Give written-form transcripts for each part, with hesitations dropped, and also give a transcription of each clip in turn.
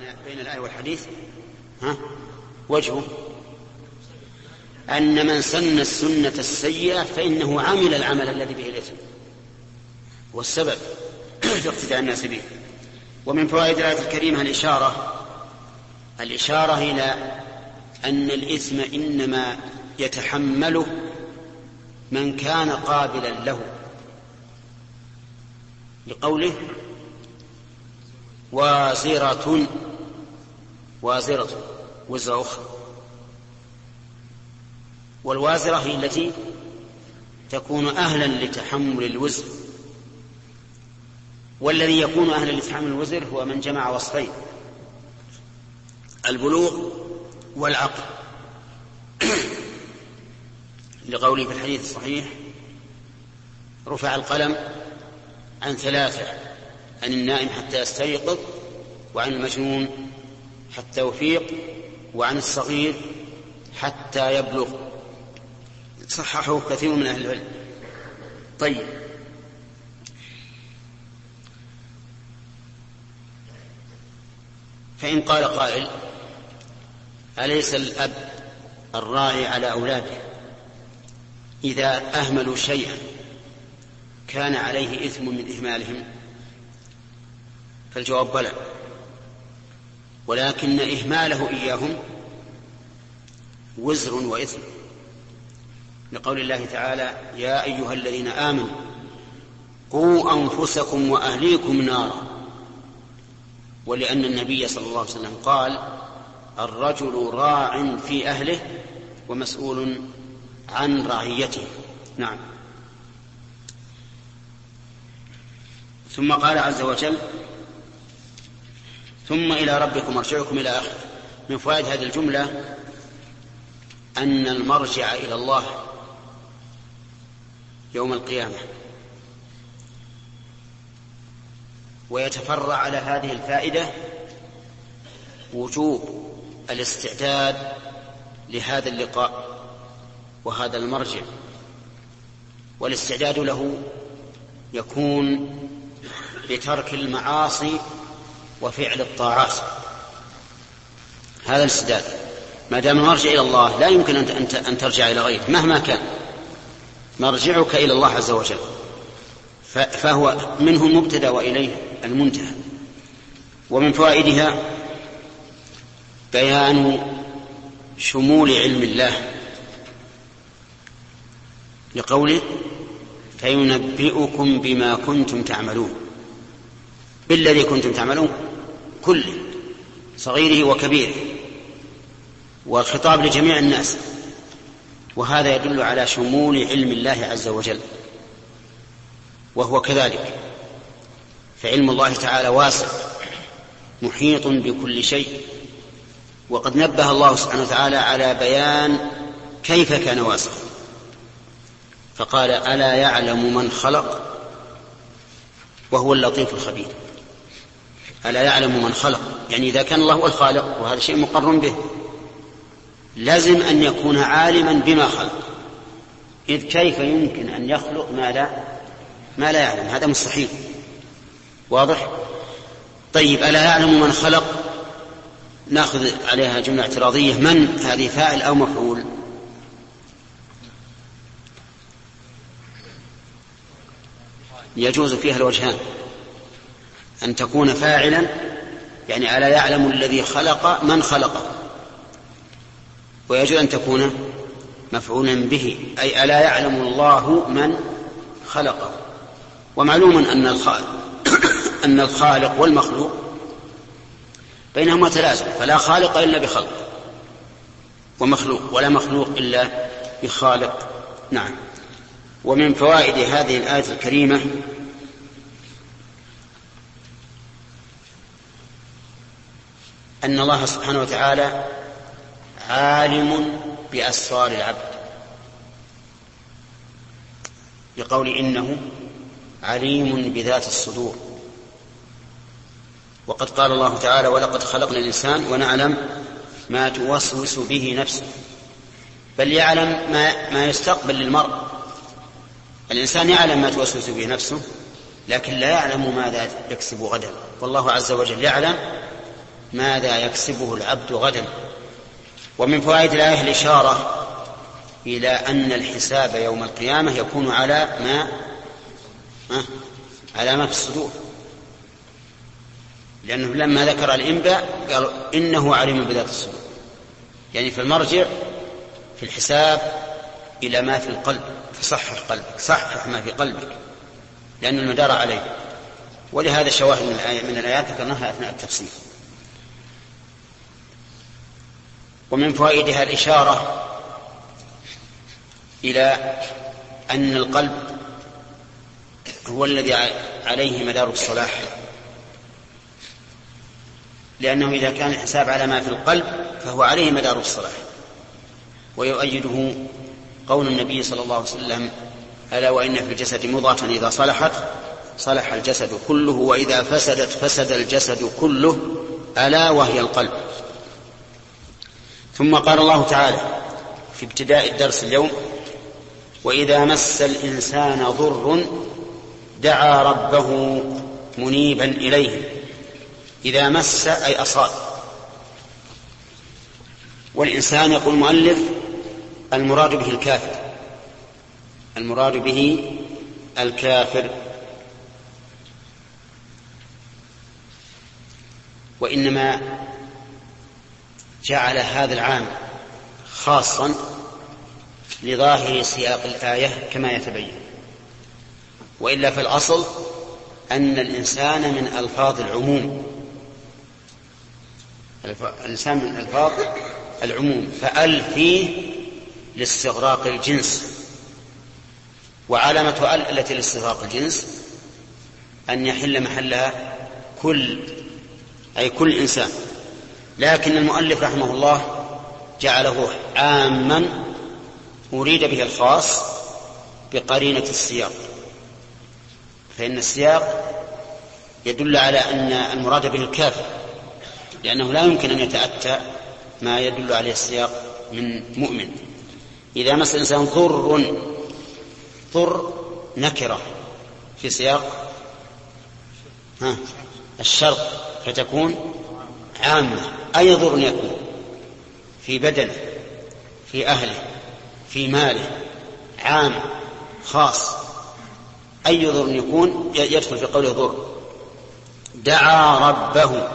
بين الآية والحديث وجهه أن من سن السنة السيئة فإنه عمل العمل الذي به الإثم والسبب في اقتداء الناس به. ومن فوائد الآية الكريمة الإشارة إلى أن الإثم إنما يتحمله من كان قابلا له، لقوله وازرة وزر أخرى، والوازرة هي التي تكون أهلا لتحمل الوزر، والذي يكون أهلا لتحمل الوزر هو من جمع وصفين: البلوغ والعقل، لقوله في الحديث الصحيح: رفع القلم عن 3، عن النائم حتى يستيقظ، وعن المجنون حتى يفيق، وعن الصغير حتى يبلغ. صححه كثير من أهل العلم. طيب، فإن قال قائل: أليس الأب الراعي على أولاده إذا أهملوا شيئا كان عليه إثم من إهمالهم؟ فالجواب بلى، ولكن إهماله إياهم وزر وإثم، لقول الله تعالى: يا أيها الذين آمنوا قوا أنفسكم وأهليكم نارا. ولأن النبي صلى الله عليه وسلم قال: الرجل راع في أهله ومسؤول عن رعيته. نعم. ثم قال عز وجل: ثم إلى ربكم مرجعكم إلى آخره. من فوائد هذه الجملة أن المرجع إلى الله يوم القيامة. ويتفرع على هذه الفائدة وجوب الاستعداد لهذا اللقاء وهذا المرجع، والاستعداد له يكون بترك المعاصي وفعل الطاعات. هذا الاستعداد ما دام المرجع إلى الله لا يمكن أن ترجع إلى غيره مهما كان، مرجعك إلى الله عز وجل، فهو منه المبتدأ وإليه المنتهى. ومن فوائدها بيان شمول علم الله، لقوله: فينبئكم بما كنتم تعملون، بالذي كنتم تعملون كله، صغيره وكبيره، والخطاب لجميع الناس. وهذا يدل على شمول علم الله عز وجل، وهو كذلك، فعلم الله تعالى واسع محيط بكل شيء. وقد نبه الله سبحانه وتعالى على بيان كيف كان واسعا، فقال: ألا يعلم من خلق وهو اللطيف الخبير. ألا يعلم من خلق، يعني إذا كان الله هو الخالق، وهذا شيء مقر به، لازم أن يكون عالما بما خلق، إذ كيف يمكن أن يخلق ما لا يعلم؟ هذا مستحيل. واضح؟ طيب، ألا يعلم من خلق، نأخذ عليها جملة اعتراضية: من هذه فاعل أو مفعول؟ يجوز فيها الوجهان، أن تكون فاعلا يعني ألا يعلم الذي خلق من خلقه، ويجوز أن تكون مفعولا به، أي ألا يعلم الله من خلقه. ومعلوم أن الخالق والمخلوق بينهما تلازم، فلا خالق إلا بخلق، ومخلوق ولا مخلوق إلا بخالق. نعم. ومن فوائد هذه الآية الكريمة أن الله سبحانه وتعالى عالم بأسرار العبد، بقول: إنه عليم بذات الصدور. وقد قال الله تعالى: ولقد خلقنا الإنسان ونعلم ما توسوس به نفسه. بل يعلم ما يستقبل للمرء. الإنسان يعلم ما توسوس به نفسه، لكن لا يعلم ماذا يكسب غدا. والله عز وجل يعلم ماذا يكسبه العبد غدا. ومن فوائد الآية الإشارة إلى أن الحساب يوم القيامة يكون على ما في الصدور، لأنه لما ذكر الإنباء قال إنه عليم بذات الصدور، يعني في المرجع في الحساب إلى ما في القلب، فصحح قلبك، صحح ما في قلبك، لأن المدار عليه. ولهذا شواهد من الآيات ذكرناها أثناء التفسير. ومن فوائدها الإشارة إلى أن القلب هو الذي عليه مدار الصلاح، لأنه إذا كان الحساب على ما في القلب فهو عليه مدار الصلاح. ويؤيده قول النبي صلى الله عليه وسلم: ألا وإن في الجسد مضغة إذا صلحت صلح الجسد كله وإذا فسدت فسد الجسد كله ألا وهي القلب. ثم قال الله تعالى في ابتداء الدرس اليوم: وإذا مس الإنسان ضر دعا ربه منيبا إليه. إذا مس أي أصاب. والإنسان يقول المؤلف المراد به الكافر، المراد به الكافر. وإنما جعل هذا العام خاصا لظاهر سياق الآية كما يتبين، وإلا في الأصل أن الإنسان من ألفاظ العموم، الإنسان من ألفاظ العموم، فأل فيه لاستغراق الجنس. وعلامة أل التي لاستغراق الجنس أن يحل محلها كل إنسان. لكن المؤلف رحمه الله جعله عاما أريد به الخاص بقرينة السياق، فإن السياق يدل على أن المراد به الكافر، لأنه لا يمكن أن يتأتى ما يدل عليه السياق من مؤمن. إذا مس الإنسان ضر نكرة في سياق الشرط فتكون عامة. أي ضر يكون في بدنه، في أهله، في ماله، عام خاص. أي ضر يكون يدخل في قوله ضر. دعا ربه،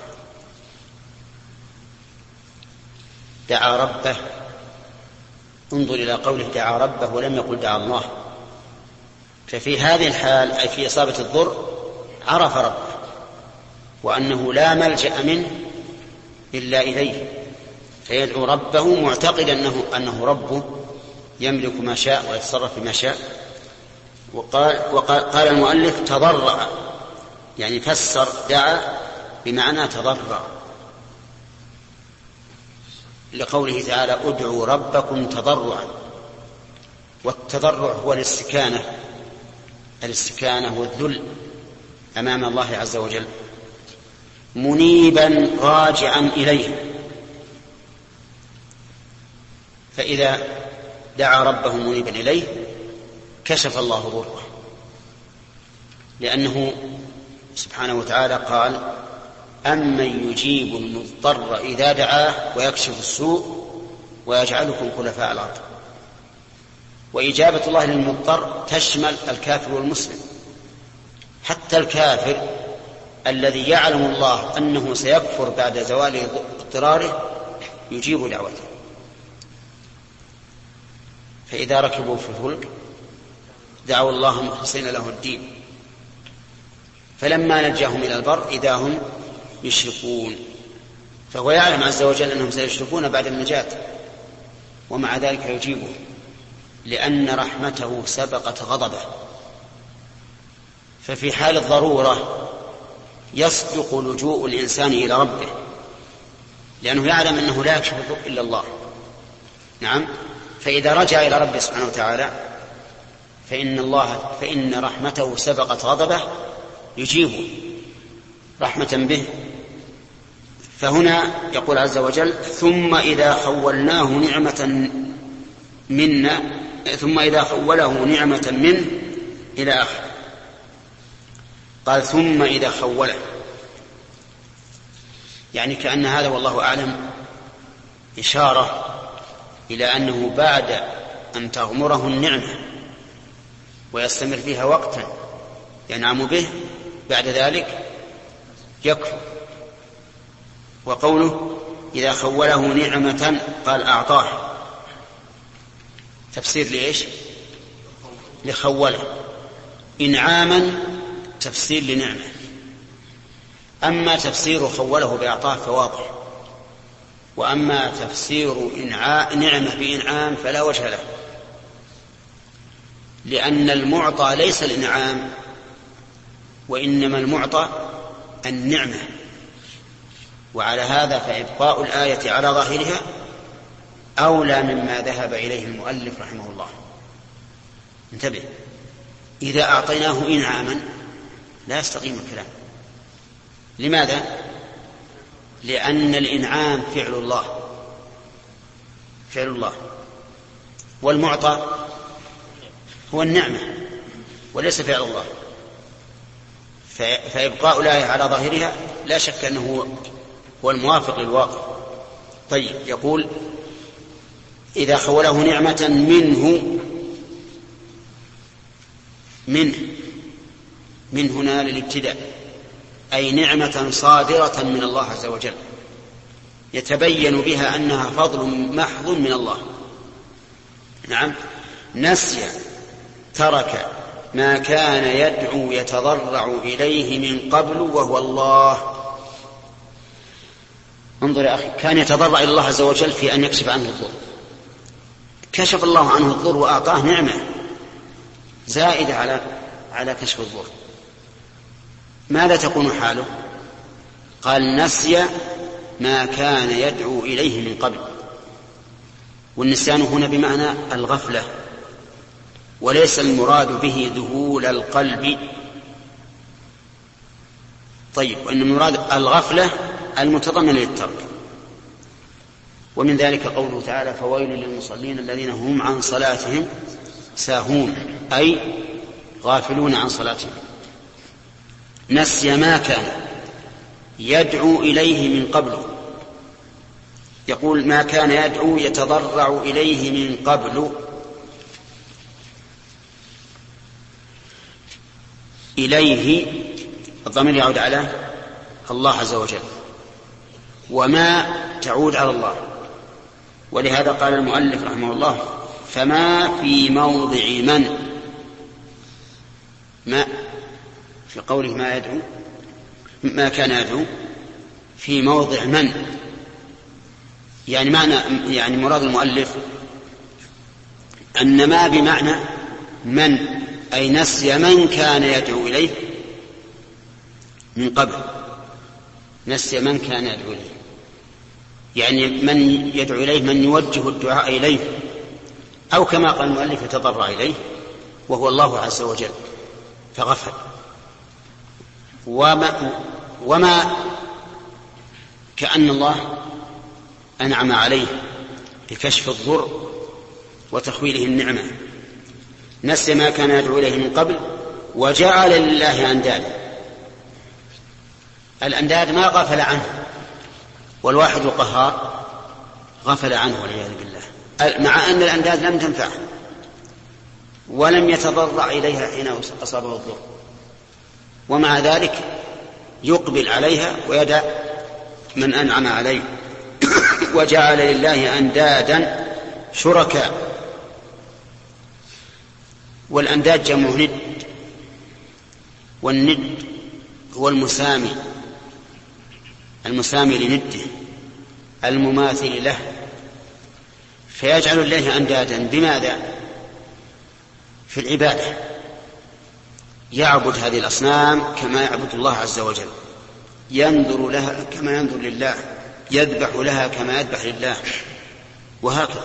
دعا ربه، انظر إلى قوله دعا ربه ولم يقل دعا الله. ففي هذه الحال أي في إصابة الضر عرف ربه وأنه لا ملجأ منه إلا إليه، فيدعو ربه معتقدا أنه ربه يملك ما شاء ويتصرف بما شاء. وقال المؤلف تضرع، يعني فسر دعا بمعنى تضرع، لقوله تعالى ادعوا ربكم تضرعا. والتضرع هو الاستكانة والذل أمام الله عز وجل، منيبا راجعا إليه. فإذا دعا ربه منيبا إليه كشف الله ضره، لأنه سبحانه وتعالى قال أمن يجيب المضطر إذا دعاه ويكشف السوء ويجعلكم خلفاء الأرض. وإجابة الله للمضطر تشمل الكافر والمسلم، حتى الكافر الذي يعلم الله أنه سيكفر بعد زوال اضطراره يجيب دعوته. فإذا ركبوا في الفلك دعوا الله مخلصين له الدين فلما نجاهم إلى البر إذا هم يشركون. فهو يعلم عز وجل أنهم سيشركون بعد النجاة، ومع ذلك يجيبه لأن رحمته سبقت غضبه. ففي حال الضرورة يصدق لجوء الإنسان إلى ربه، لأنه يعلم أنه لا يكشف الضر إلا الله. نعم. فإذا رجع إلى ربه سبحانه وتعالى فإن رحمته سبقت غضبه يجيبه رحمة به. فهنا يقول عز وجل ثم إذا خوله نعمة منه إلى آخر. قال ثم إذا خوله، يعني كأن هذا والله أعلم إشارة إلى أنه بعد أن تغمره النعمة ويستمر فيها وقتا ينعم به بعد ذلك يكفر. وقوله إذا خوله نعمة قال أعطاه، تفسير لإيش؟ لخوله. إنعاما تفسير لنعمة. أما تفسير خوله بأعطاه فواضح، وأما تفسير نعمة بإنعام فلا وجه له، لأن المعطى ليس الإنعام، وإنما المعطى النعمة. وعلى هذا فإبقاء الآية على ظاهرها أولى مما ذهب إليه المؤلف رحمه الله. انتبه، إذا أعطيناه إنعاما لا يستقيم الكلام. لماذا؟ لأن الإنعام فعل الله، فعل الله، والمعطى هو النعمة وليس فعل الله. فإبقاء الآية على ظاهرها لا شك أنه هو الموافق للواقع. طيب، يقول إذا خوله نعمة من هنا للابتداء، أي نعمة صادرة من الله عز وجل يتبين بها أنها فضل محض من الله. نعم، نسي ترك ما كان يدعو يتضرع إليه من قبل وهو الله. انظر يا أخي، كان يتضرع إلى الله عز وجل في أن يكشف عنه الضر، كشف الله عنه الضر وأعطاه نعمة زائدة على كشف الضر. ماذا تكون حاله؟ قال نسي ما كان يدعو إليه من قبل. والنسيان هنا بمعنى الغفلة، وليس المراد به ذهول القلب. طيب، وإن المراد الغفلة المتضمنة للترك. ومن ذلك قوله تعالى فويل للمصلين الذين هم عن صلاتهم ساهون، أي غافلون عن صلاتهم. نسي ما كان يدعو إليه من قبل. يقول ما كان يدعو يتضرع إليه من قبل. إليه الضمير يعود على الله عز وجل، وما تعود على الله. ولهذا قال المؤلف رحمه الله فما في موضع ما في قوله ما يدعو ما كان يدعو في موضع يعني مراد المؤلف أن ما بمعنى أي نسي من كان يدعو إليه من قبل. نسي من كان يدعو إليه، يعني من يدعو إليه، من يوجه الدعاء إليه، أو كما قال المؤلف يتضرع إليه وهو الله عز وجل، فغفل. وما كأن الله أنعم عليه بكشف الضر وتخويله النعمة. نسي ما كان يدعو إليه من قبل وجعل لله أندادا. الأنداد ما غفل عنه، والواحد القهار غفل عنه والعياذ بالله، مع أن الأنداد لم تنفعه ولم يتضرع إليها حين أصابه الضر، ومع ذلك يقبل عليها ويدع من أنعم عليه. وجعل لله أندادا شركاء. والأنداد جمع ند، والند هو المسامي لنده المماثل له. فيجعل الله أندادا بماذا؟ في العبادة، يعبد هذه الأصنام كما يعبد الله عز وجل، ينظر لها كما ينظر لله، يذبح لها كما يذبح لله، وهكذا.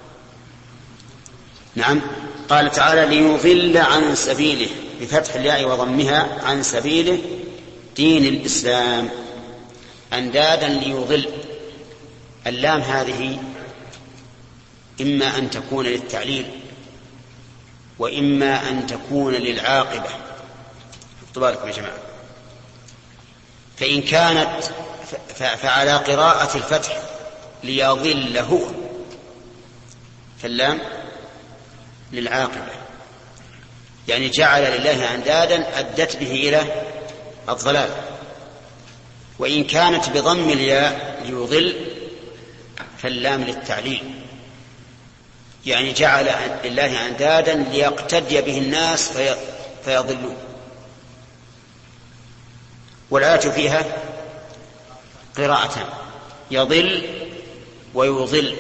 نعم، قال تعالى ليضل عن سبيله بفتح الياء وضمها، عن سبيله دين الإسلام. أندادا ليضل. اللام هذه إما أن تكون للتعليل وإما أن تكون للعاقبة. احطوا بالكم يا جماعة. فإن كانت فعلى قراءة الفتح ليضله، فاللام للعاقبة، يعني جعل لله أندادا أدت به إلى الضلال. وإن كانت بضم الياء ليضل فاللام للتعليل، يعني جعل لله أندادا ليقتدي به الناس فيضلون. والآية فيها قراءتان، يضل ويضل.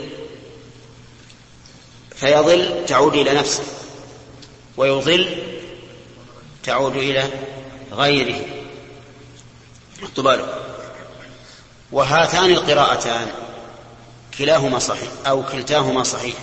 فيضل تعود إلى نفسه، ويضل تعود إلى غيره. اطباله. وهاتان القراءتان كلاهما صحيح أو كلتاهما صحيح،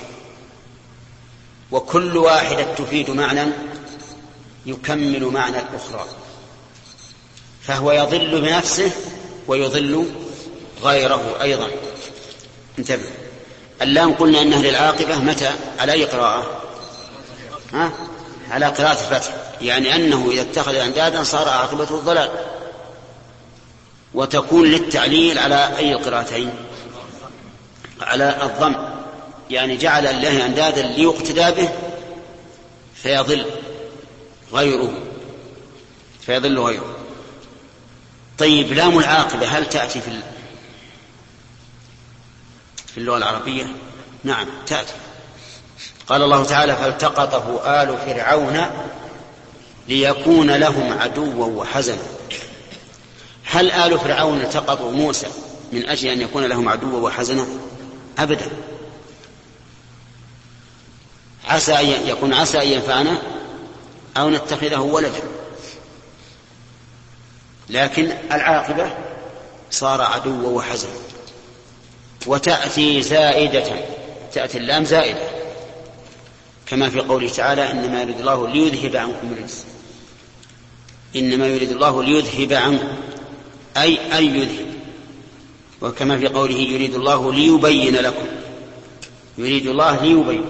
وكل واحدة تفيد معنى يكمل معنى الأخرى، فهو يضل بنفسه ويضل غيره أيضا. انتبه، اللام قلنا أنها للعاقبة متى؟ على أي قراءة؟ على قراءة الفتح، يعني أنه إذا اتخذ أندادا صار عاقبته الضلال. وتكون للتعليل على أي القراءتين؟ على الضم، يعني جعل الله أندادا ليقتدى به فيضل غيره. طيب، لام العاقبة هل تأتي في اللغة العربية؟ نعم تأتي. قال الله تعالى: فالتقطه آل فرعون ليكون لهم عدوا وحزنا. هل آل فرعون التقطوا موسى من أجل أن يكون لهم عدوا وحزنا؟ أبدا. عسى أن ينفعنا أو نتخذه ولدا، لكن العاقبة صار عدوا وحزنا. وتأتي زائدة، تأتي اللام زائدة، كما في قوله تعالى: إنما يريد الله ليذهب عنكم الرجس. إنما يريد الله ليذهب عنكم، أي يذهب. وكما في قوله: يريد الله ليبين لكم. يريد الله ليبين،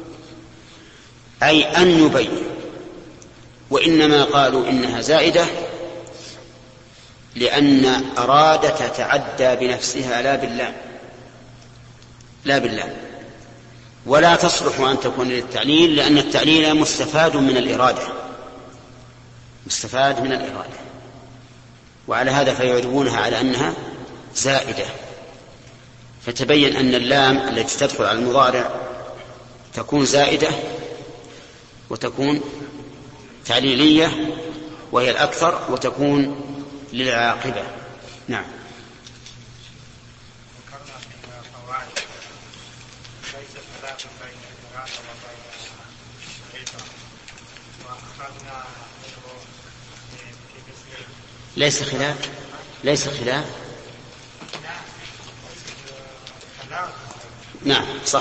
أي أن يبين. وإنما قالوا إنها زائدة لأن أراد تتعدى بنفسها لا بالله، ولا تصلح أن تكون للتعليل، لأن التعليل مستفاد من الإرادة. وعلى هذا فيعربونها على أنها زائدة. فتبين أن اللام التي تدخل على المضارع تكون زائدة وتكون تعليلية وهي الأكثر، وتكون للعاقبة. نعم. ليس خلاف. نعم صح.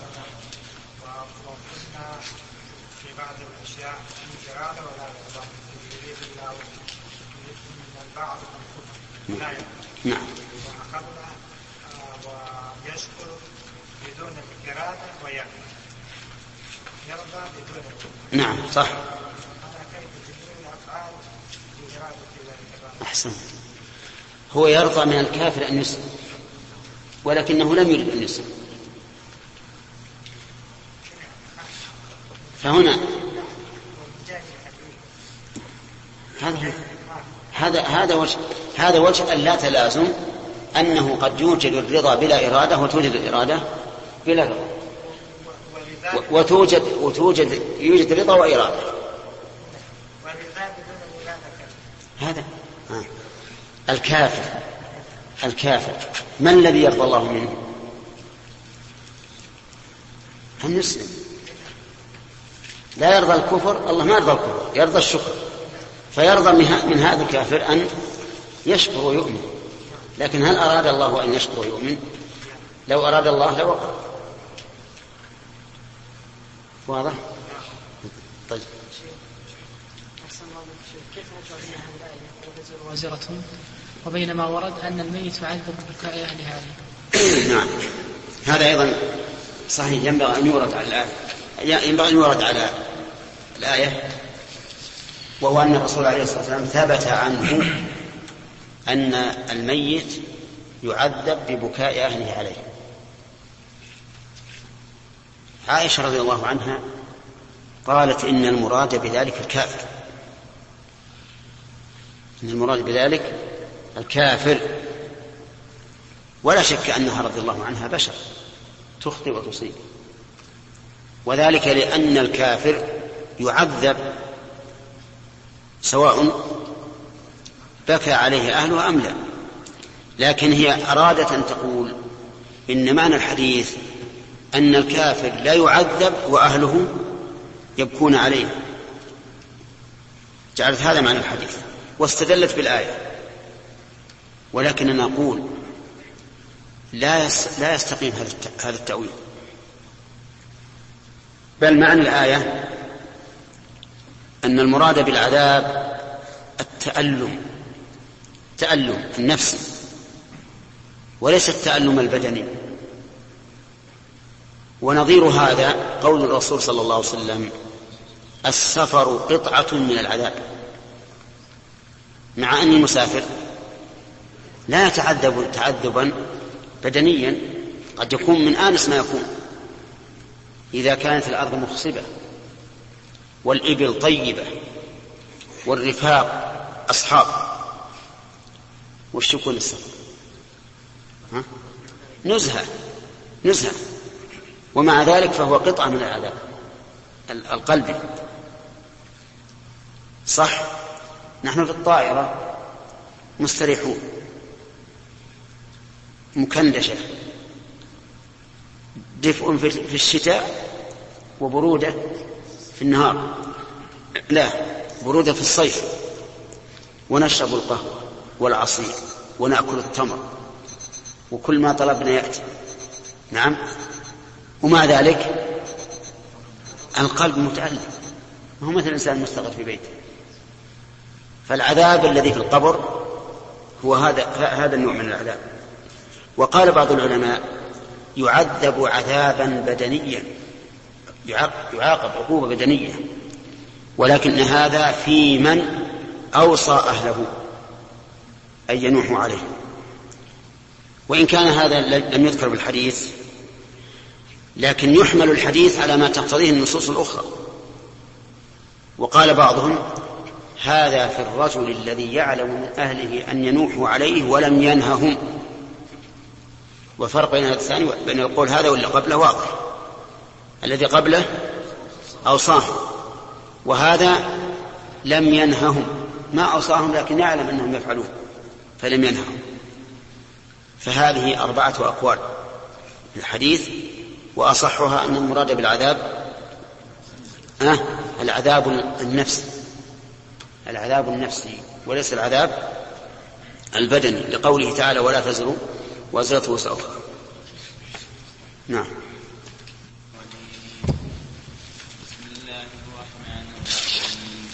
وقلنا في بعض الأشياء إرادة ولا إرادة، يريد الله من البعض نعم. وأخذنا ويشكر بدون الإرادة ويرضى بدون الإرادة. نعم صح. أنا كيف تجري الأفعال بإرادة الله تبارك. أحسن. هو يرضى من الكافر أن يسلم، ولكنه لم يرد أن يسلم. فهنا هذا وجه لا تلازم، أنه قد يوجد الرضا بلا إرادة وتوجد الإرادة بلا رضا، يوجد رضا وإرادة. هذا الكافر من الذي يرضى الله منه؟ أن يسلم. لا يرضى الكفر، الله ما يرضى الكفر، يرضى الشكر. فيرضى من هذا الكافر أن يشكر ويؤمن. لكن هل أراد الله أن يشكر ويؤمن؟ لو أراد الله لوقع. واضح؟ طيب. كيف نجعل هذه الآية وتزر وازرة وبينما ورد أن الميت يعذب ببكاء أهل هذه؟ نعم، هذا أيضا صحيح. ينبغي أن يورد على الآية، وهو أن الرسول عليه الصلاة والسلام ثبت عنه أن الميت يعذب ببكاء أهله عليه. عائشة رضي الله عنها قالت إن المراد بذلك الكافر، إن المراد بذلك الكافر، ولا شك أنها رضي الله عنها بشر تخطئ وتصيب، وذلك لأن الكافر يعذب سواء بكى عليه أهله أم لا. لكن هي أرادت أن تقول إن معنى الحديث أن الكافر لا يعذب وأهله يبكون عليه، جعلت هذا معنى الحديث واستدلت بالآية. ولكن نقول لا يستقيم هذا التأويل، بل معنى الآية أن المراد بالعذاب التألم النفسي وليس التألم البدني. ونظير هذا قول الرسول صلى الله عليه وسلم: السفر قطعة من العذاب. مع أن المسافر لا يتعذب تعذبا بدنيا، قد يكون من آنس ما يكون إذا كانت الأرض مخصبة والإبل طيبة والرفاق أصحاب. وش يكون السفر؟ نزهة، ومع ذلك فهو قطعة من العذاب القلبي. صح، نحن في الطائرة مستريحون مكندشة، دفء في الشتاء وبرودة في النهار، لا برودة في الصيف، ونشرب القهوة والعصير ونأكل التمر وكل ما طلبنا يأتي. نعم، ومع ذلك القلب متألم، هو مثل الإنسان مستقر في بيته. فالعذاب الذي في القبر هو هذا النوع من العذاب. وقال بعض العلماء: يعذب عذابا بدنيا، يعاقب عقوبة بدنية، ولكن هذا في من أوصى أهله أن ينوحوا عليه. وإن كان هذا لم يذكر بالحديث، لكن يحمل الحديث على ما تقتضيه النصوص الأخرى. وقال بعضهم: هذا في الرجل الذي يعلم من أهله أن ينوحوا عليه ولم ينههم. وفرق بين هذا الثاني بين يقول هذا واللي قبله واضح، الذي قبله أوصاه، وهذا لم ينههم، ما أوصاهم لكن يعلم أنهم يفعلون فلم ينههم. فهذه 4 أقوال في الحديث، وأصحها أن المراد بالعذاب العذاب النفسي وليس العذاب البدني، لقوله تعالى: ولا تزر وازرة وزر أخرى. نعم. بسم الله الرحمن الرحيم.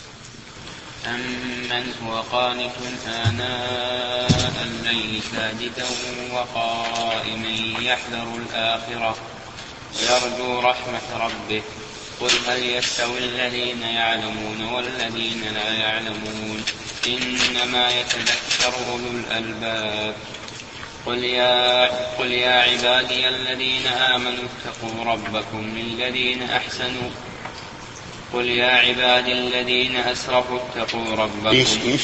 أمن هو قانت آناء الليل ساجدا وقائما يحذر الآخرة ويرجو رحمة ربه قل هل يستوي الذين يعلمون والذين لا يعلمون إنما يتذكر أولو الألباب قل يا عبادي الذين آمنوا اتقوا ربكم قل يا عبادي الذين أسرفوا اتقوا ربكم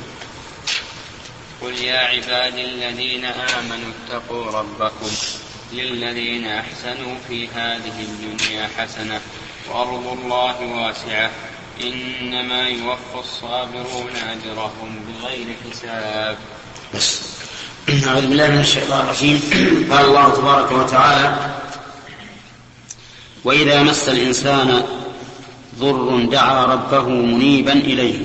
قل يا عبادي الذين آمنوا اتقوا ربكم للذين أحسنوا في هذه الدنيا حسنة وأرض الله واسعة إنما يوفى الصابرون أجرهم بغير حساب. أعوذ بالله من الشيطان الرجيم. قال الله تبارك وتعالى: وإذا مس الإنسان ضر دعا ربه منيبا إليه.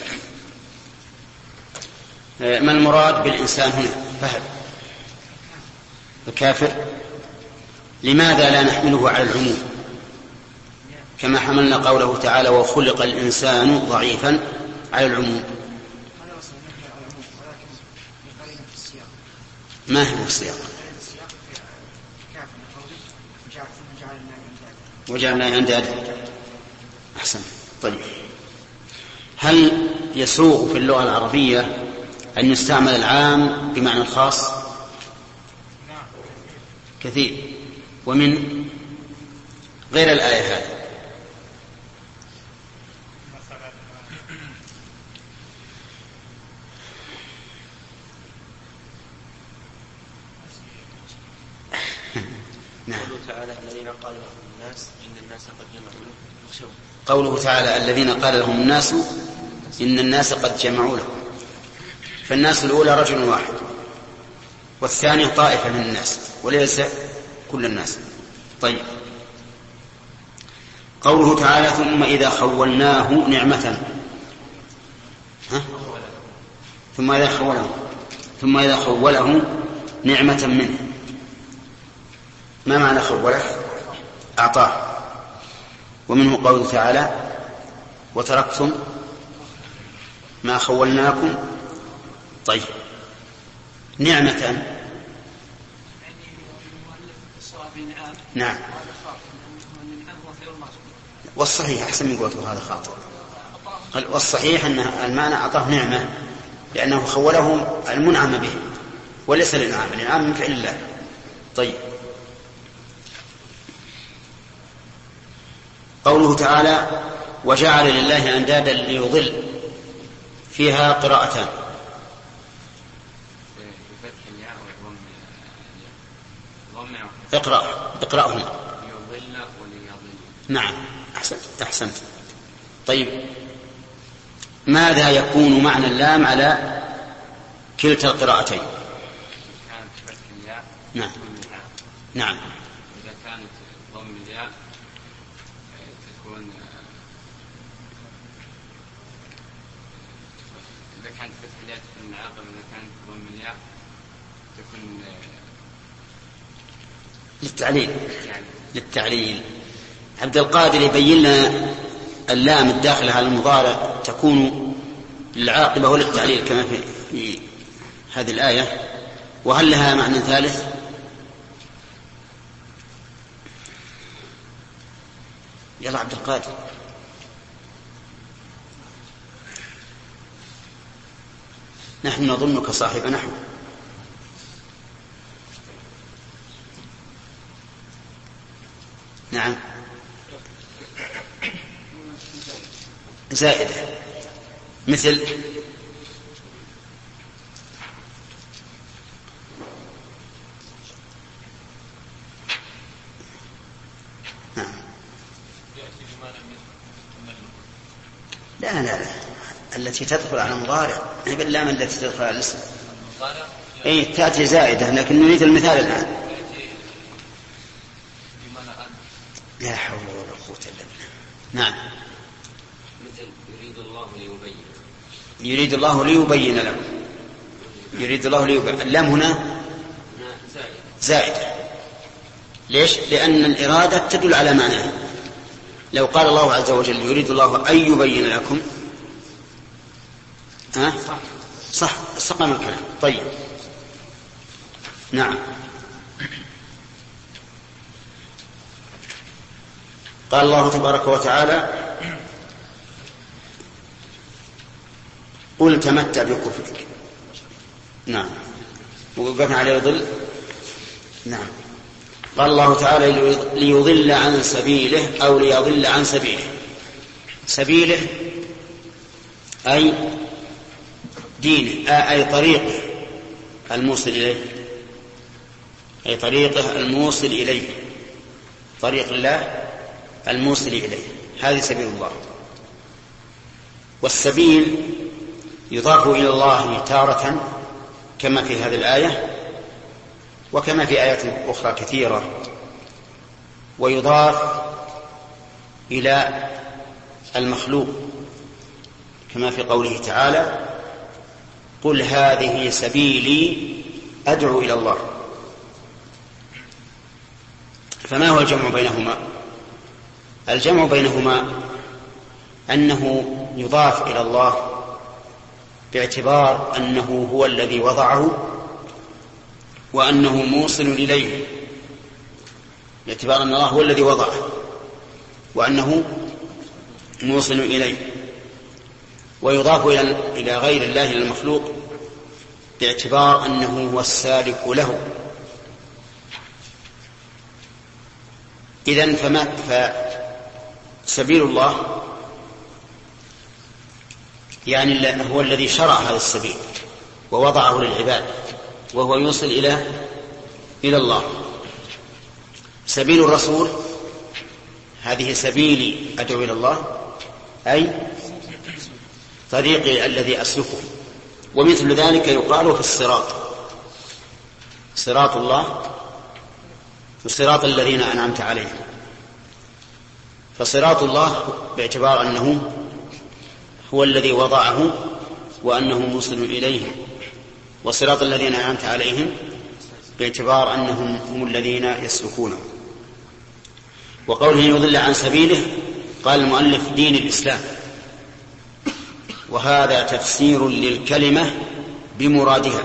ما المراد بالإنسان هنا؟ فهد الكافر. لماذا لا نحمله على العموم كما حملنا قوله تعالى: وخلق الإنسان ضعيفا على العموم؟ ما هو السياق؟ وجعلنا أندادا. أحسن. طيب، هل يسوغ في اللغة العربية أن يستعمل العام بمعنى الخاص؟ كثير، ومن غير الآية هذه. قوله تعالى الذين قال لهم الناس إن الناس قد جمعوا لهم، فالناس الأولى رجل واحد، والثاني طائفة من الناس وليس كل الناس. طيب، قوله تعالى ثم إذا خولناه نعمة، ثم إذا خوله نعمة منه. ما معنى خوله؟ أعطاه. ومنه قوله تعالى وتركتم ما خولناكم. طيب، نعمة. نعم، والصحيح أحسن من قولته هذا خاطئ. والصحيح أن المعنى أعطاه نعمة لأنه خوله المنعم به وليس الإنعام من فعل الله. طيب، قوله تعالى وجعل لله أندادا ليضل، فيها قراءتان. اقرأهما. نعم، أحسنت. طيب، ماذا يكون معنى اللام على كلتا القراءتين؟ نعم. إذا كانت ضم الياء تكون، إذا كانت فتح الياء تكون عاقبة، إذا كانت ضم الياء تكون للتعليل. عبد القادر يبين لنا اللام الداخلة على المضارع تكون للعاقبة وللتعليل كما في هذه الآية. وهل لها معنى ثالث؟ يلا عبد القادر. نحن نظنك صاحب نحو. نعم، زائدة مثل لا التي تدخل على المضارع، باللام التي تدخل على الاسم تأتي زائدة، لكن نريد المثال الآن. لا حول ولا قوة إلا بالله. نعم، مثل يريد الله ليبين لكم. يريد الله ليبين. اللام هنا زائدة. ليش؟ لأن الإرادة تدل على معناه. لو قال الله عز وجل يريد الله أن يبين لكم صح استقام الكلام. طيب، نعم. قال الله تبارك وتعالى قل تمتع بكفرك. نعم، وقفنا على يضل. نعم، قال الله تعالى ليضل عن سبيله أو ليضل عن سبيله أي دينه، أي طريقه الموصل إليه، طريق الله الموصل إليه، هذه سبيل الله. والسبيل يضاف إلى الله تارة كما في هذه الآية وكما في آيات أخرى كثيرة، ويضاف إلى المخلوق كما في قوله تعالى قل هذه سبيلي أدعو إلى الله. فما هو الجمع بينهما؟ الجمع بينهما أنه يضاف إلى الله باعتبار أنه هو الذي وضعه وأنه موصل إليه، باعتبار أن الله هو الذي وضعه وأنه موصل إليه. ويضاف إلى غير الله المخلوق باعتبار أنه هو السالك له، إذن فسبيل الله يعني هو الذي شرع هذا السبيل ووضعه للعباد، وهو يوصل إلى الله. سبيل الرسول هذه سبيلي أدعو إلى الله، أي طريقي الذي أسلكه. ومثل ذلك يقال في الصراط، صراط الله وصراط الذين أنعمت عليهم. فصراط الله باعتبار أنه هو الذي وضعه وأنه موصل إليه، وصراط الذين أنعمت عليهم باعتبار أنهم هم الذين يسلكونه. وقوله يضل عن سبيله قال المؤلف دين الإسلام، وهذا تفسير للكلمة بمرادها،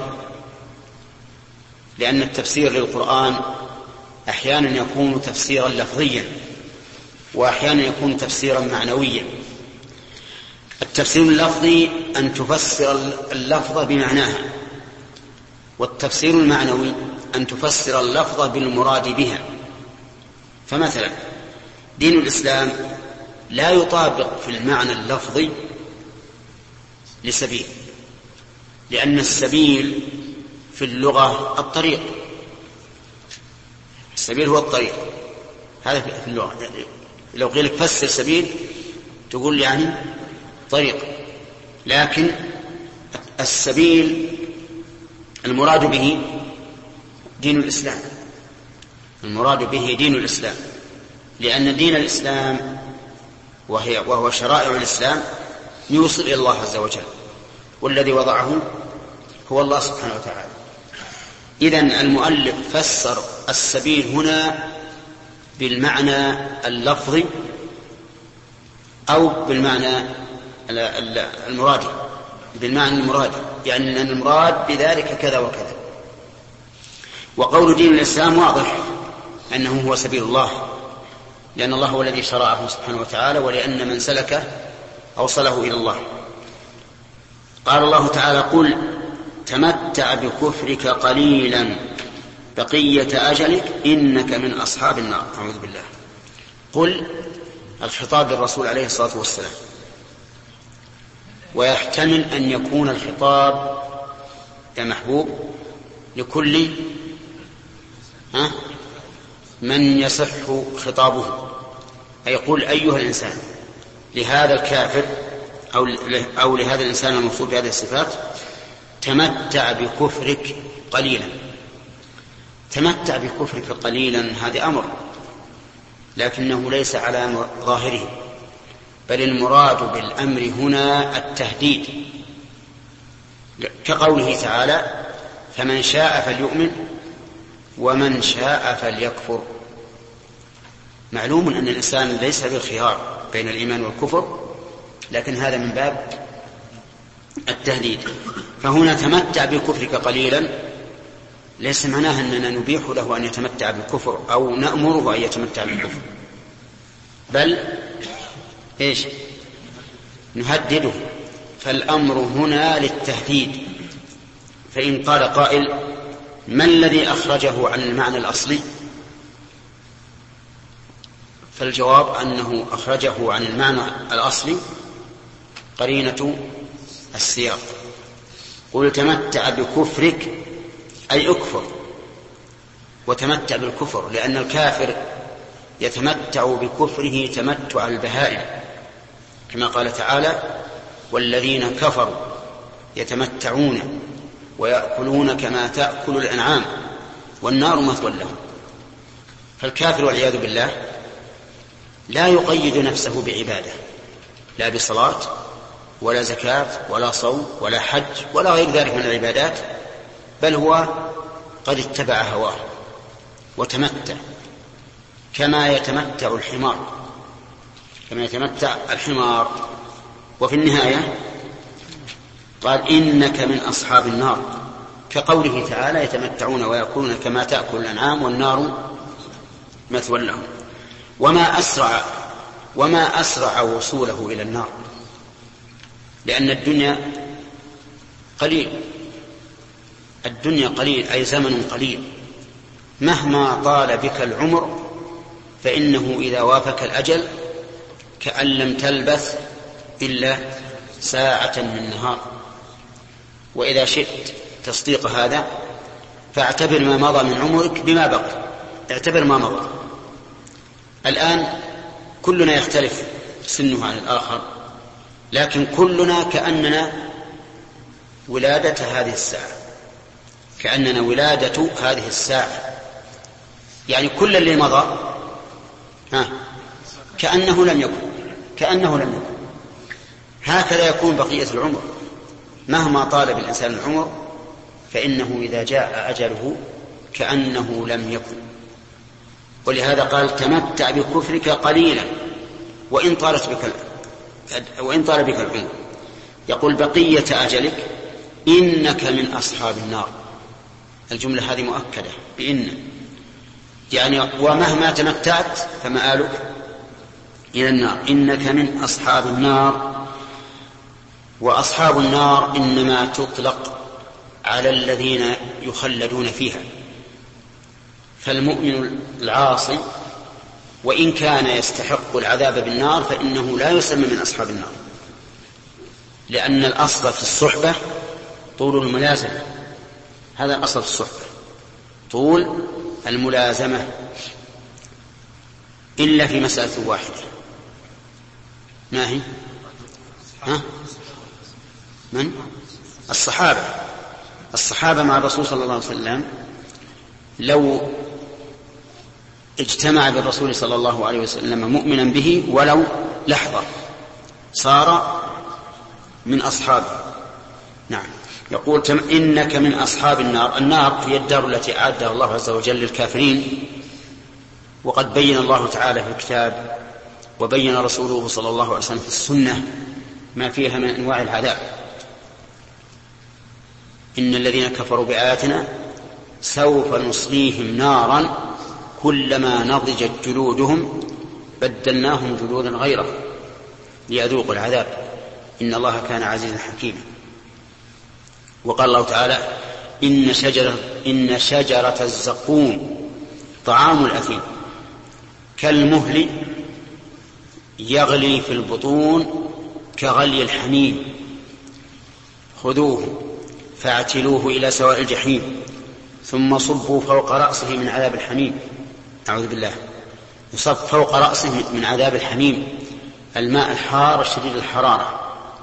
لأن التفسير للقرآن أحيانا يكون تفسيرا لفظيا وأحيانا يكون تفسيرا معنويا. التفسير اللفظي أن تفسر اللفظ بمعناها، والتفسير المعنوي أن تفسر اللفظ بالمراد بها. فمثلا دين الإسلام لا يطابق في المعنى اللفظي لسبيل، لأن السبيل في اللغة الطريق، السبيل هو الطريق، هذا في اللغة. لو قيل لك فسر سبيل تقول يعني طريق، لكن السبيل المراد به دين الإسلام، المراد به دين الإسلام، لأن دين الإسلام وهو شرائع الإسلام يوصل إلى الله عز وجل، والذي وضعه هو الله سبحانه وتعالى. إذن المؤلف فسر السبيل هنا بالمعنى اللفظي أو بالمعنى المرادي، بالمعنى المرادي، يعني أن المراد بذلك كذا وكذا. وقول دين الإسلام واضح أنه هو سبيل الله، لأن الله هو الذي شرعه سبحانه وتعالى، ولأن من سلكه أوصله إلى الله. قال الله تعالى قل تمتع بكفرك قليلا بقية أجلك إنك من أصحاب النار. أعوذ بالله. قل الخطاب للرسول عليه الصلاة والسلام، ويحتمل أن يكون الخطاب يا محبوب لكل من يصح خطابه، أي يقول أيها الإنسان لهذا الكافر أو لهذا الإنسان الموصوف بهذه الصفات تمتع بكفرك قليلا. تمتع بكفرك قليلا هذا أمر، لكنه ليس على ظاهره، بل المراد بالأمر هنا التهديد، كقوله تعالى فمن شاء فليؤمن ومن شاء فليكفر. معلوم أن الإنسان ليس بالخيار بين الإيمان والكفر، لكن هذا من باب التهديد. فهنا تمتع بكفرك قليلا ليس معناه أننا نبيح له أن يتمتع بالكفر أو نأمره أن يتمتع بالكفر، بل إيش نهدده. فالأمر هنا للتهديد. فإن قال قائل ما الذي أخرجه عن المعنى الأصلي؟ فالجواب أنه أخرجه عن المعنى الأصلي قرينة السياق. قل تمتع بكفرك أي أكفر، وتمتع بالكفر، لأن الكافر يتمتع بكفره تمتع البهائم، كما قال تعالى والذين كفروا يتمتعون ويأكلون كما تأكل الأنعام والنار مثوى لهم. فالكافر والعياذ بالله لا يقيد نفسه بعبادة، لا بصلاة ولا زكاة ولا صوم ولا حج ولا غير ذلك من العبادات، بل هو قد اتبع هواه وتمتع كما يتمتع الحمار، كما يتمتع الحمار. وفي النهاية قال إنك من أصحاب النار، كقوله تعالى يتمتعون ويأكلون كما تأكل الأنعام والنار مثوى لهم. وما أسرع وصوله إلى النار، لأن الدنيا قليل، الدنيا قليل أي زمن قليل، مهما طال بك العمر فإنه إذا وافك الأجل كأن لم تلبث إلا ساعة من النهار. وإذا شئت تصديق هذا فاعتبر ما مضى من عمرك بما بقي، اعتبر ما مضى. الآن كلنا يختلف سنه عن الآخر، لكن كلنا كأننا ولادة هذه الساعة، كأننا ولادة هذه الساعة، يعني كل اللي مضى كأنه لم يكن. هكذا يكون بقية العمر، مهما طال بالإنسان العمر فإنه إذا جاء أجله كأنه لم يكن. ولهذا قال تمتع بكفرك قليلا وإن طال بك العمر. يقول بقية أجلك إنك من أصحاب النار. الجملة هذه مؤكدة بإن، يعني ومهما تمتعت فمآلك إلى النار. إنك من أصحاب النار. وأصحاب النار إنما تطلق على الذين يخلدون فيها، فالمؤمن العاصي وإن كان يستحق العذاب بالنار فإنه لا يسمى من أصحاب النار، لأن الأصل في الصحبة طول الملازمة. هذا الأصل في الصحبة، طول الملازمة، إلا في مسألة واحدة. ما هي؟ من؟ الصحابة مع الرسول صلى الله عليه وسلم لو اجتمع بالرسول صلى الله عليه وسلم مؤمنا به ولو لحظة صار من أصحابه. نعم. يقول إنك من أصحاب النار. النار هي الدار التي أعدها الله عز وجل للكافرين، وقد بين الله تعالى في الكتاب وبين رسوله صلى الله عليه وسلم في السنة ما فيها من أنواع العذاب. إن الذين كفروا بآياتنا سوف نصليهم نارا كلما نضجت جلودهم بدلناهم جلودا غيره ليذوقوا العذاب إن الله كان عزيزا حكيما. وقال الله تعالى إن شجرة الزقوم طعام الأثيم كالمهل يغلي في البطون كغلي الحميم خذوه فاعتلوه إلى سواء الجحيم ثم صبوا فوق رأسه من عذاب الحميم. أعوذ بالله. يصب فوق رأسه من عذاب الحميم الماء الحار الشديد الحرارة.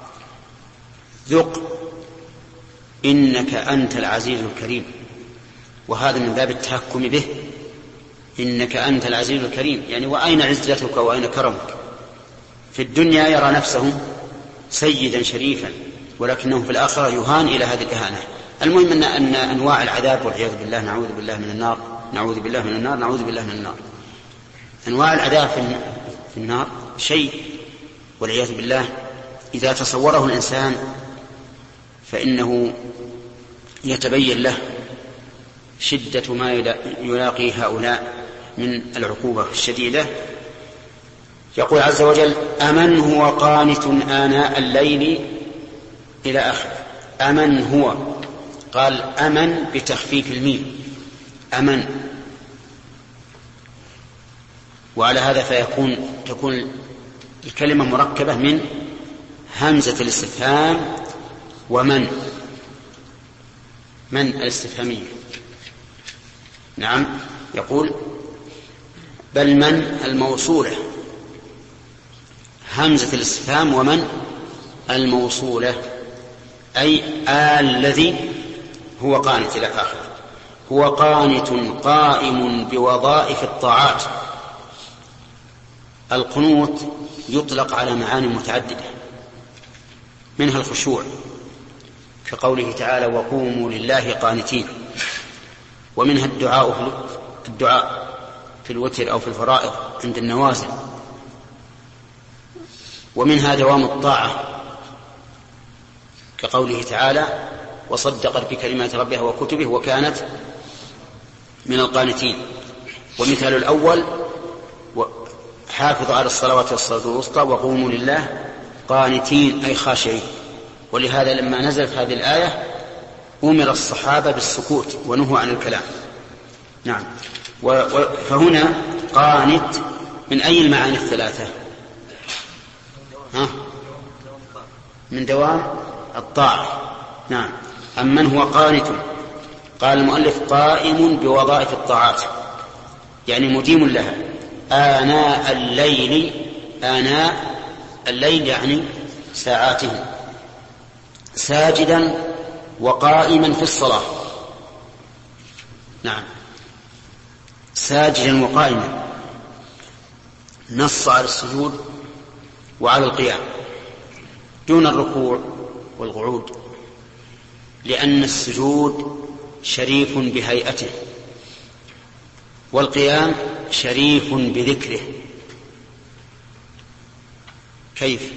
ذق إنك أنت العزيز الكريم. وهذا من باب التهكم به، إنك أنت العزيز الكريم، يعني وأين عزتك وأين كرمك؟ في الدنيا يرى نفسه سيدا شريفا، ولكنه في الآخرة يهان إلى هذه الإهانة. المهم أن أنواع العذاب والعياذ بالله، نعوذ بالله من النار، نعوذ بالله من النار، نعوذ بالله من النار. أنواع العذاب في النار شيء والعياذ بالله إذا تصوره الإنسان فإنه يتبين له شدة ما يلاقي هؤلاء من العقوبة الشديدة. يقول عز وجل أمن هو قانت آناء الليل إلى آخر. أمن هو، قال أمن بتخفيف الميم، أمن. وعلى هذا تكون الكلمة مركبة من همزة الاستفهام ومن الاستفهامية. نعم. يقول بل من الموصولة، همزة الاستفهام ومن الموصولة، أي الذي هو قانت إلى آخر. هو قانت قائم بوظائف الطاعات. القنوت يطلق على معاني متعددة، منها الخشوع كقوله تعالى وقوموا لله قانتين، ومنها الدعاء في الوتر أو في الفرائض عند النوازل، ومنها دوام الطاعة كقوله تعالى وصدقت بكلمات ربها وكتبه وكانت من القانتين. ومثال الأول حافظوا على الصلوات والصلاة الوسطى وقوموا لله قانتين أي خاشعين. ولهذا لما نزلت هذه الآية أمر الصحابة بالسكوت ونهوا عن الكلام. نعم. فهنا قانت من أي المعاني الثلاثة؟ من دوام الطاعة. نعم. أم من هو قانت. قال المؤلف قائم بوظائف الطاعات، يعني مديم لها آناء الليل يعني ساعاته، ساجدا وقائما في الصلاة. نعم، ساجدا وقائما، نص على السجود وعلى القيام دون الركوع والقعود، لأن السجود شريف بهيئته والقيام شريف بذكره. كيف؟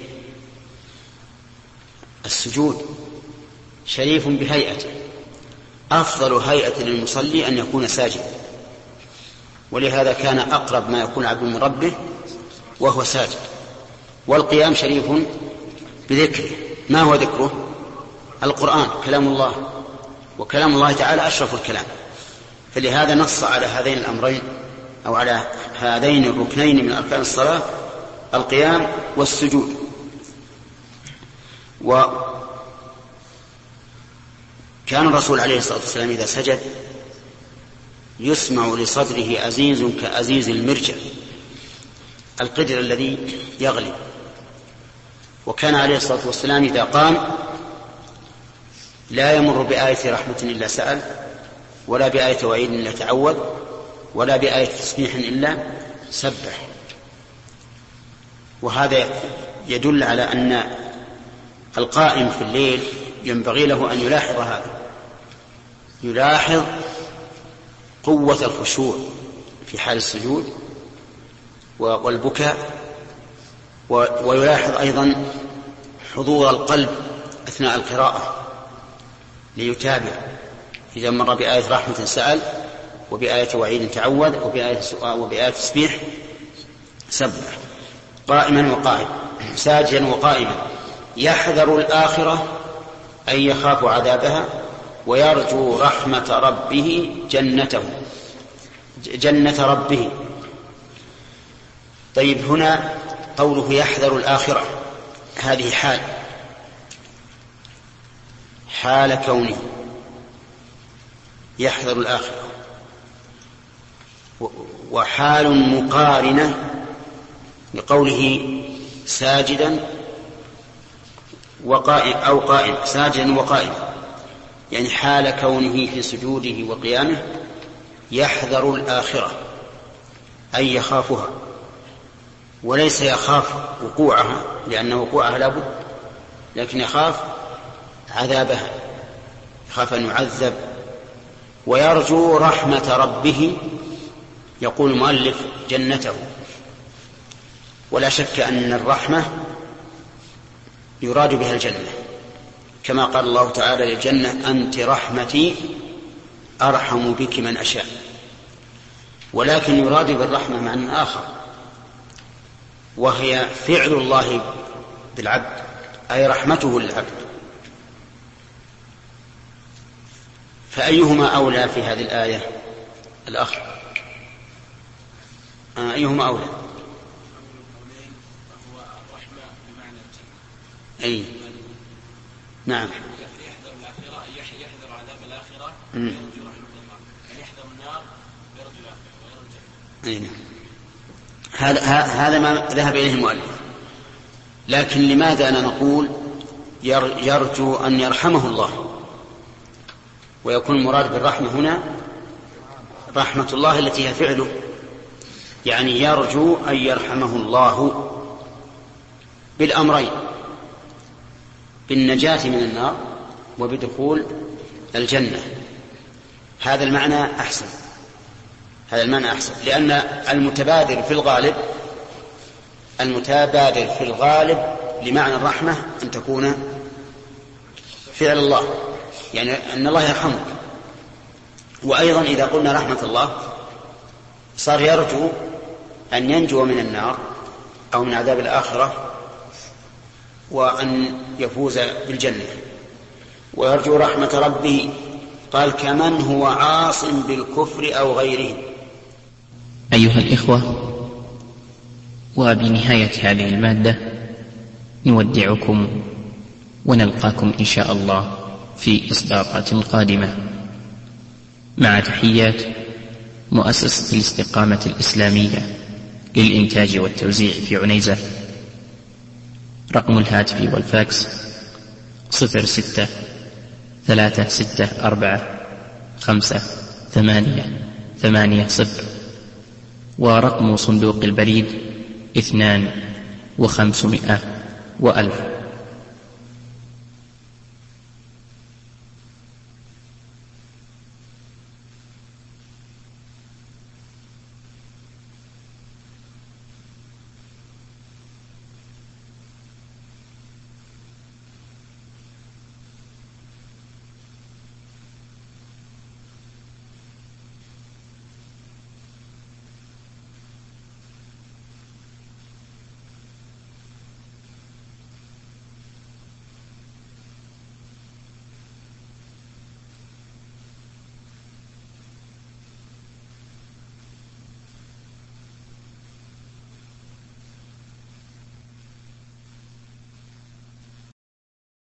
السجود شريف بهيئته، أفضل هيئة للمصلي أن يكون ساجدا، ولهذا كان أقرب ما يكون عبد من ربه وهو ساجد. والقيام شريف بذكره. ما هو ذكره؟ القرآن كلام الله، وكلام الله تعالى أشرف الكلام، فلهذا نص على هذين الأمرين أو على هذين الركنين من أركان الصلاة، القيام والسجود. وكان الرسول عليه الصلاة والسلام إذا سجد يسمع لصدره أزيز كأزيز المرجل، القدر الذي يغلي. وكان عليه الصلاة والسلام إذا قام لا يمر بآية رحمة إلا سأل، ولا بآية وعيد إلا تعوذ، ولا بآية تسبيح إلا سبح. وهذا يدل على أن القائم في الليل ينبغي له أن يلاحظ هذا، يلاحظ قوة الخشوع في حال السجود والبكاء، ويلاحظ أيضا حضور القلب أثناء القراءة ليتابع، إذا مر بآية رحمة سأل، وبآية وعيد تعوذ، وبآية تسبيح سبح. قائما وقائما، ساجدا وقائما، يحذر الآخرة أي يخاف عذابها، ويرجو رحمة ربه جنة ربه. طيب، هنا قوله يحذر الآخرة، هذه حال كونه يحذر الآخرة، وحال مقارنة لقوله ساجدا وقائم أو قائم، ساجدا وقائم، يعني حال كونه في سجوده وقيامه يحذر الآخرة أي يخافها، وليس يخاف وقوعها لأن وقوعها لا بد، لكن يخاف عذابها، يخاف أن يعذب. ويرجو رحمة ربه، يقول المؤلف جنته. ولا شك أن الرحمة يراد بها الجنة، كما قال الله تعالى للجنة أنت رحمتي أرحم بك من أشاء. ولكن يراد بالرحمة معنى آخر، وهي فعل الله بالعبد، أي رحمته للعبد. فأيهما أولى في هذه الآية؟ الأخ أيهما أولى؟ أي نعم، يحذر الآخرة، يحذر عذاب الآخرة، يرجو رحمة الله، يعني يحذر النار ويرجو الآخرة. هذا ما ذهب إليه المؤلف. لكن لماذا أنا نقول يرجو أن يرحمه الله، ويكون المراد بالرحمة هنا رحمة الله التي هي فعله، يعني يرجو أن يرحمه الله بالأمرين، بالنجاة من النار وبدخول الجنة. هذا المعنى أحسن، لأن المتبادر في الغالب لمعنى الرحمة أن تكون فعل الله، يعني أن الله يرحمك. وأيضا إذا قلنا رحمة الله صار يرجو أن ينجو من النار أو من عذاب الآخرة وأن يفوز بالجنة. ويرجو رحمة ربه، قال كمن هو عاص بالكفر أو غيره. أيها الإخوة، وبنهاية هذه المادة نودعكم ونلقاكم إن شاء الله في إصدارات قادمة، مع تحيات مؤسسة الاستقامة الإسلامية للإنتاج والتوزيع في عنيزة. رقم الهاتف والفاكس 06-364-5-8-8-0، ورقم صندوق البريد 2 و500 و1000.